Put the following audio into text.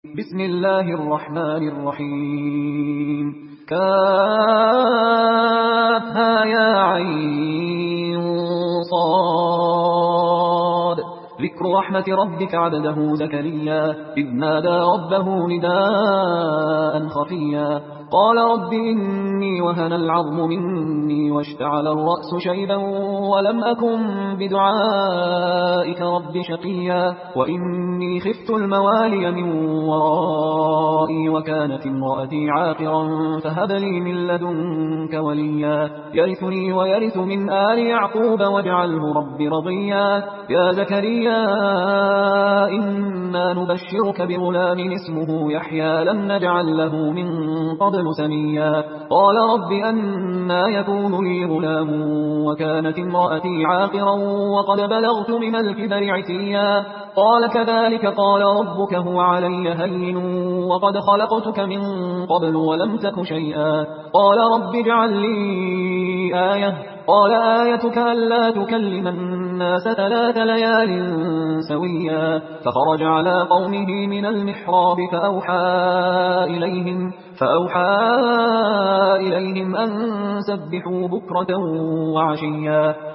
بسم الله الرحمن الرحيم كافها يا عين صاد ذكر رحمة ربك عبده زكريا إذ نادى ربه نداء خفيا قال رب إني وهن العظم مني واشتعل الرأس شيبا ولم أكن بدعائك رب شقيا وإني خفت الموالي من ورائي وكانت امرأتي عاقرا فهب لي من لدنك وليا يرثني ويرث من آل يعقوب واجعله رب رضيا يا زكريا إنا نبشرك بغلام اسمه يحيى لم نجعل له من قبل سميا قال رب أنى يكون لي غلام وكانت امرأتي عاقرا وقد بلغت من الكبر عتيا قال كذلك قال ربك هو علي هين وقد خلقتك من قبل ولم تك شيئا قال رب اجعل لي آية قال آيتك ألا تكلم الناس 3 ليال سويا فخرج على قومه من المحراب فأوحى إليهم أن سبحوا بكرة وعشيا